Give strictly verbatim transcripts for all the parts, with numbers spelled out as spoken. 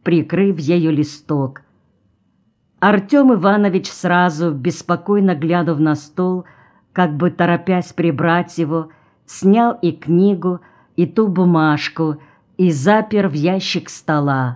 прикрыв ею листок. Артем Иванович сразу, беспокойно глянув на стол, как бы торопясь прибрать его, снял и книгу, и ту бумажку, и запер в ящик стола.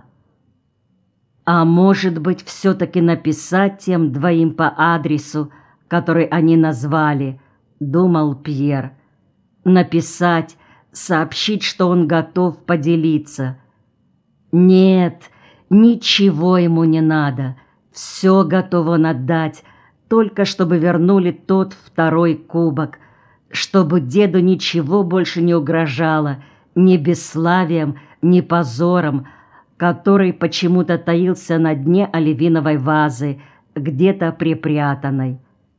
А может быть, все-таки написать тем двоим по адресу, который они назвали, думал Пьер. Написать, сообщить, что он готов поделиться. Нет, ничего ему не надо, все готов он отдать, только чтобы вернули тот второй кубок, чтобы деду ничего больше не угрожало, ни бесславием, ни позором, который почему-то таился на дне оливиновой вазы, где-то припрятанной.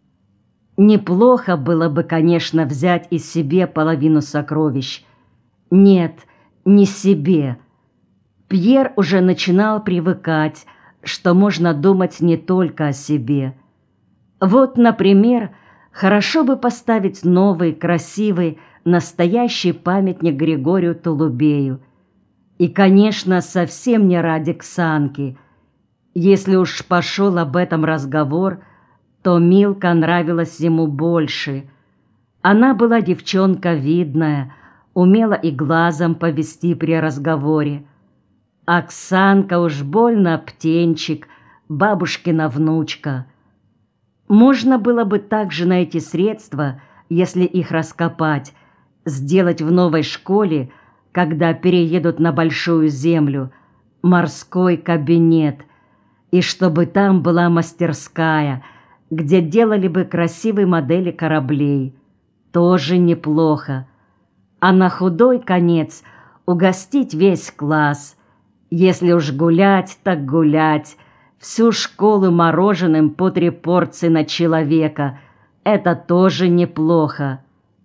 Неплохо было бы, конечно, взять и себе половину сокровищ. Нет, не себе. Пьер уже начинал привыкать, что можно думать не только о себе. Вот, например, хорошо бы поставить новый, красивый, настоящий памятник Григорию Толубею. И, конечно, совсем не ради Ксанки. Если уж пошел об этом разговор, то Милка нравилась ему больше. Она была девчонка видная, умела и глазом повести при разговоре. А Ксанка уж больно птенчик, бабушкина внучка. Можно было бы также найти средства, если их раскопать, сделать в новой школе, когда переедут на Большую Землю, морской кабинет, и чтобы там была мастерская, где делали бы красивые модели кораблей. Тоже неплохо. А на худой конец угостить весь класс. Если уж гулять, так гулять. Всю школу мороженым по три порции на человека. Это тоже неплохо.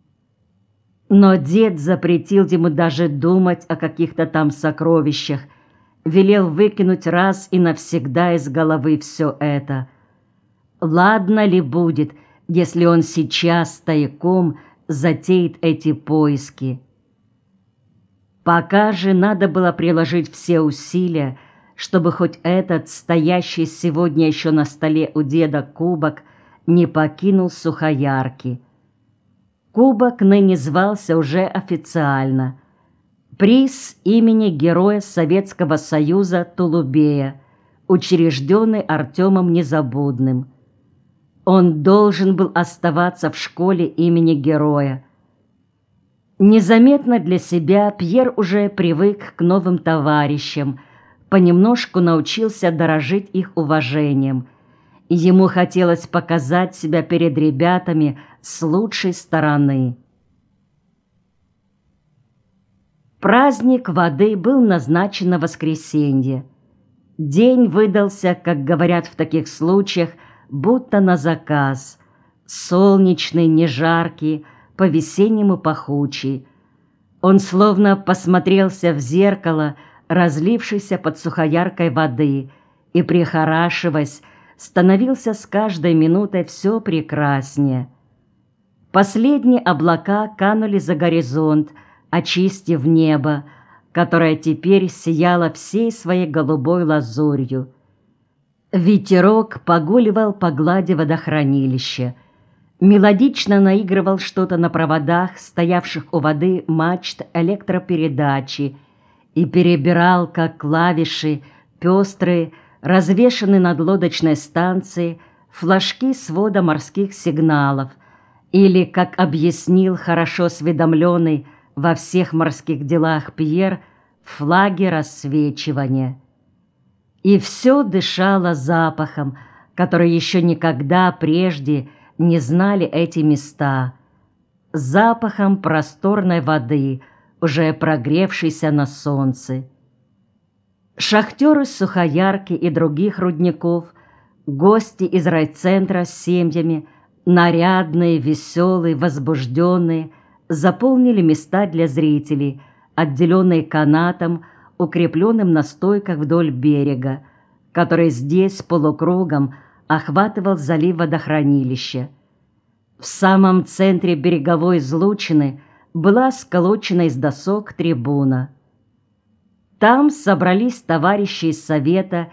Но дед запретил ему даже думать о каких-то там сокровищах. Велел выкинуть раз и навсегда из головы все это. Ладно ли будет, если он сейчас тайком затеет эти поиски? Пока же надо было приложить все усилия, чтобы хоть этот, стоящий сегодня еще на столе у деда кубок, не покинул Сухоярки. Кубок ныне звался уже официально «Приз имени Героя Советского Союза Толубея», учрежденный Артемом Незабудным. Он должен был оставаться в школе имени Героя. Незаметно для себя Пьер уже привык к новым товарищам, понемножку научился дорожить их уважением. И ему хотелось показать себя перед ребятами с лучшей стороны. Праздник воды был назначен на воскресенье. День выдался, как говорят в таких случаях, будто на заказ. Солнечный, не жаркий, по-весеннему пахучий. Он словно посмотрелся в зеркало, разлившейся под Сухояркой воды, и, прихорашиваясь, становился с каждой минутой все прекраснее. Последние облака канули за горизонт, очистив небо, которое теперь сияло всей своей голубой лазурью. Ветерок погуливал по глади водохранилища, мелодично наигрывал что-то на проводах, стоявших у воды мачт электропередачи, и перебирал, как клавиши, пестрые, развешанные над лодочной станцией, флажки свода морских сигналов, или, как объяснил хорошо осведомленный во всех морских делах Пьер, флаги рассвечивания. И все дышало запахом, который еще никогда прежде не знали эти места, запахом просторной воды, уже прогревшейся на солнце. Шахтеры с Сухоярки и других рудников, гости из райцентра с семьями, нарядные, веселые, возбужденные, заполнили места для зрителей, отделенные канатом, укрепленным на стойках вдоль берега, который здесь полукругом охватывал залив водохранилища. В самом центре береговой излучины была сколочена из досок трибуна. Там собрались товарищи из совета